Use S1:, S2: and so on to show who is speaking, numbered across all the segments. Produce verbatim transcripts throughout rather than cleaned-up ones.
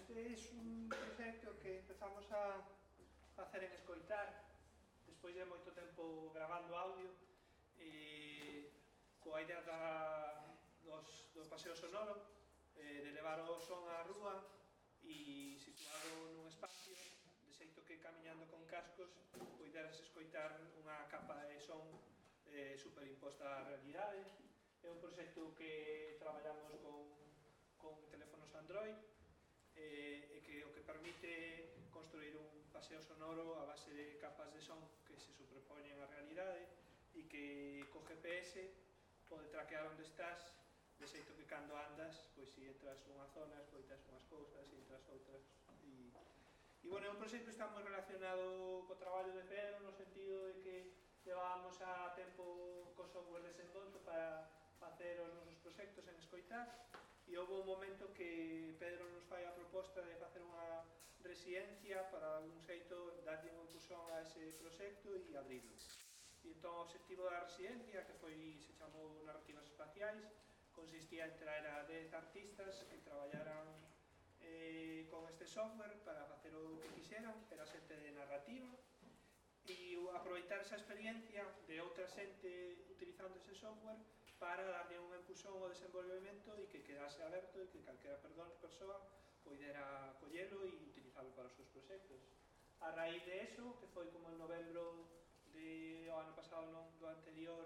S1: este é un proxecto que empezamos a facer en Escoitar despois de moito tempo gravando audio e coa idea da, dos, do paseo sonoro eh, de levar o son á rúa e situado nun espacio de xeito que camiñando con cascos poideras escoitar unha capa de son eh, superimposta á realidade. É un proxecto que traballamos con, con teléfonos Android eh, e que o que permite construir un paseo sonoro a base de capas de son que se superpoñen á realidade e que co G P S pode traquear onde estás de xeito que cando andas, pois se entras nunha zona escoitas unhas cousas e entras outras e, e bueno, é un proxecto que está moi relacionado co traballo de Pedro no sentido de que levábamos a tempo co software de desenvolto para facer os nosos proxectos en Escoitar e houve un momento que Pedro nos fai a proposta de facer unha residencia para algún xeito darlle un impulsón a ese proxecto e abrirlo. E entón o objetivo da residencia, que foi, se chamou Narrativas Espaciais, consistía en traer a dez artistas que traballaran eh, con este software para facer o que quixeran, era xente de narrativa e aproveitar esa experiencia de outra xente utilizando ese software para darle un impulsón ao desenvolvemento e que quedase aberto e que calquera persoa poidera collelo e utilizarlo para os seus proxectos. A raíz de eso, que foi como en novembro do ano pasado, non do anterior,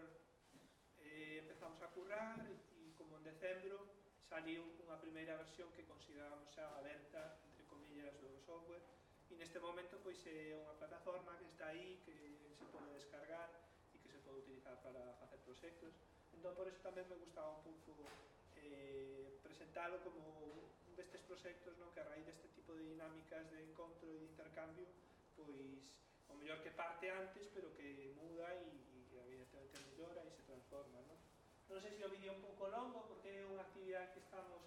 S1: eh, empezamos a currar e como en decembro saliu unha primeira versión que consideramos xa aberta, entre comillas, do software e neste momento pois é unha plataforma que está aí, que se pode descargar e que se pode utilizar para facer proxectos. Entón, por eso tamén me gustaba un pouco eh, presentalo como un destes proxectos, non? Que a raíz deste tipo de dinámicas de encontro e de intercambio pois o mellor que parte antes pero que muda e, e evidentemente mellora e se transforma, non? Non sei se o vídeo é un pouco longo porque é unha actividade que estamos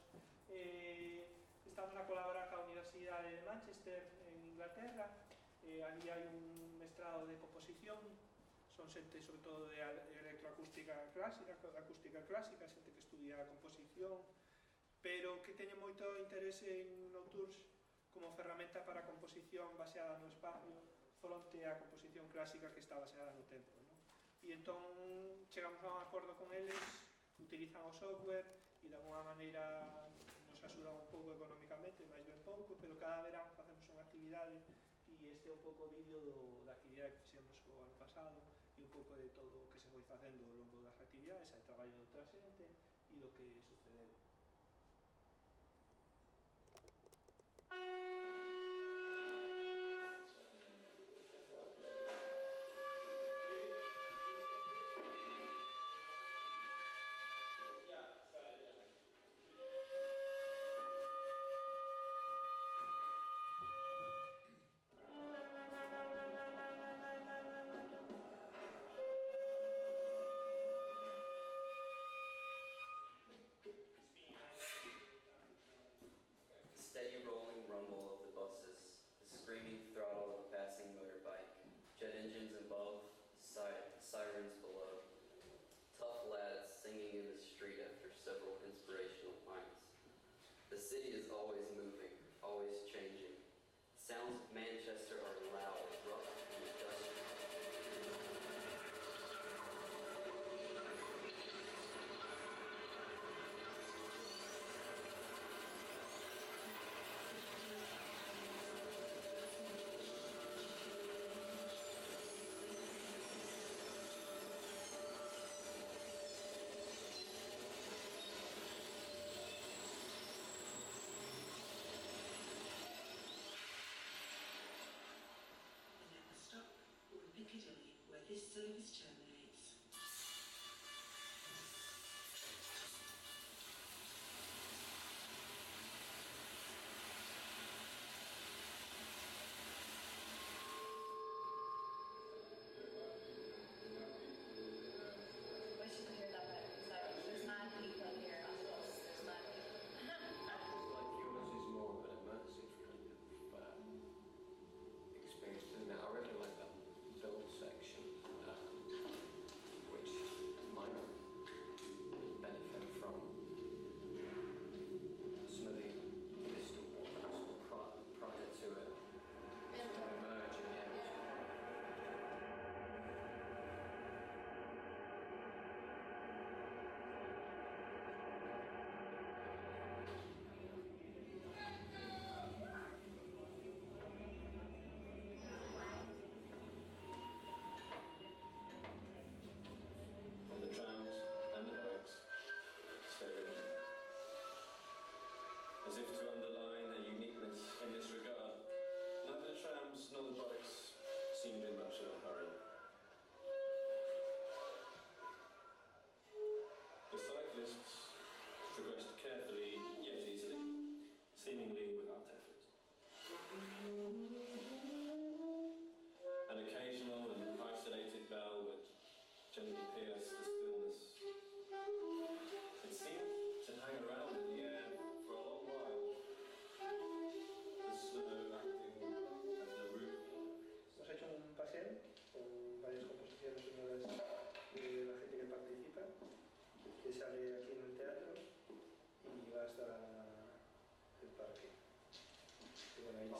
S1: eh, estamos a colaborar ca Universidade de Manchester en Inglaterra eh, ali hai un mestrado de composición, son xente sobre todo de electroacústica clásica, acústica clásica, xente que estudia composición pero que teñe moito interese en Nocturnes como ferramenta para a composición baseada no espacio fronte á composición clásica que está baseada no tempo, non? E entón chegamos a un acordo con eles, utilizan o software e de alguna maneira nos axudan un pouco económicamente, máis ben pouco, pero cada verán facemos unha actividade e este é un pouco o vídeo do, da actividade que fixemos o ano pasado e un pouco de todo o que se foi facendo ao longo das actividades, hai traballo de outra xente e do que sucedeu.
S2: This service terminates.
S3: Wish you could hear that better. So there's nine people here. There's nine people.
S4: Yours is more of an immersive kind of uh, experience, isn't it? I really like that build section. Um,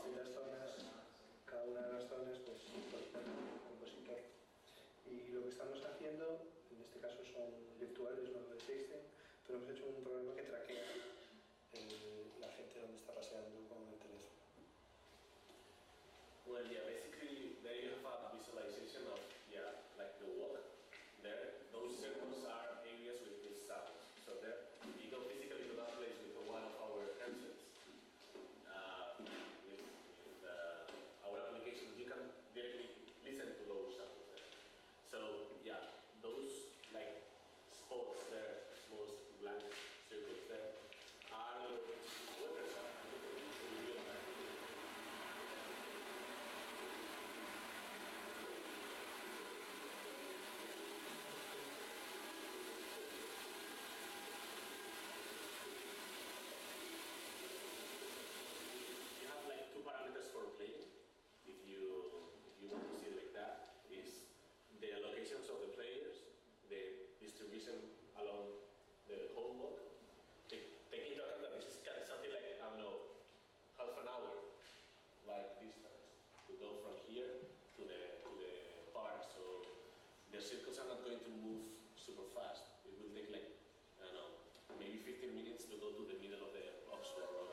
S5: distintas zonas, cada una de las zonas pues, pues pone un compositor. Y lo que estamos haciendo, en este caso son virtuales, no existen, pero hemos hecho un programa que traquea el, la gente donde está paseando con el teléfono.
S4: Well, yeah, basically there you have a visualization of, yeah, like the walk. There, those circles are areas with this sound. So there, you go physically to that place with one of our headsets. Uh, with with uh, our application, you can directly listen to those sounds there. So yeah, those like spots there, those blank circles there, are weather sound. Parameters for playing, if you if you want to see it like that, is the allocations of the players, the distribution along the whole block. Take, take into account that this is kind of something like, I don't know, half an hour, like distance, to go from here to the to the park. So the circles are not going to move super fast. It will take like, I don't know, maybe fifteen minutes to go to the middle of the Oxford Road.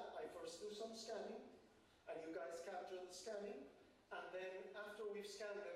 S5: Scanning, and you guys capture the scanning, and then after we've scanned